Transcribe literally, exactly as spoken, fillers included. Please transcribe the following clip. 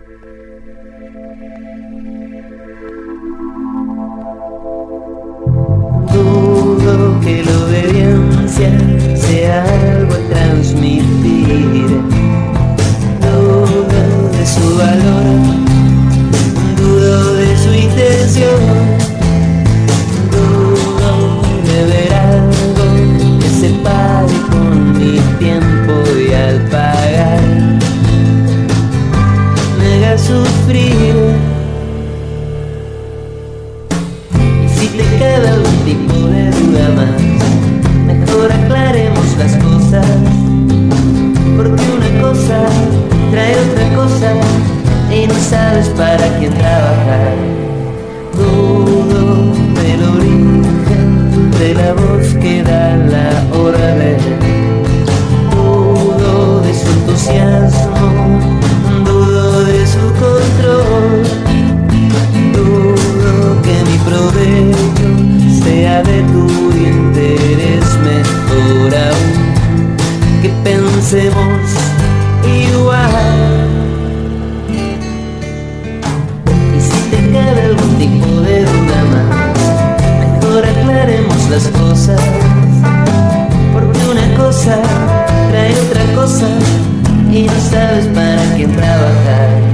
Dudo que la obediencia sea algo a transmitir. Dudo de su valor, dudo de su intención, dudo de ver algo que se pague con mi tiempo, y al pagar me haga sufrir. Y si te queda algún tipo de duda más, mejor aclaremos las cosas, porque una cosa trae otra cosa y no sabes para quién trabajar. Dudo del origen de la voz que da la orden, dudo de su entusiasmo, dudo de su control, dudo que mi provecho sea de tu interés. Mejor aún que pensemos igual. Y si te queda algún tipo de duda más, mejor aclaremos las cosas, porque una cosa trae otra cosa y no sabes para quién trabajar.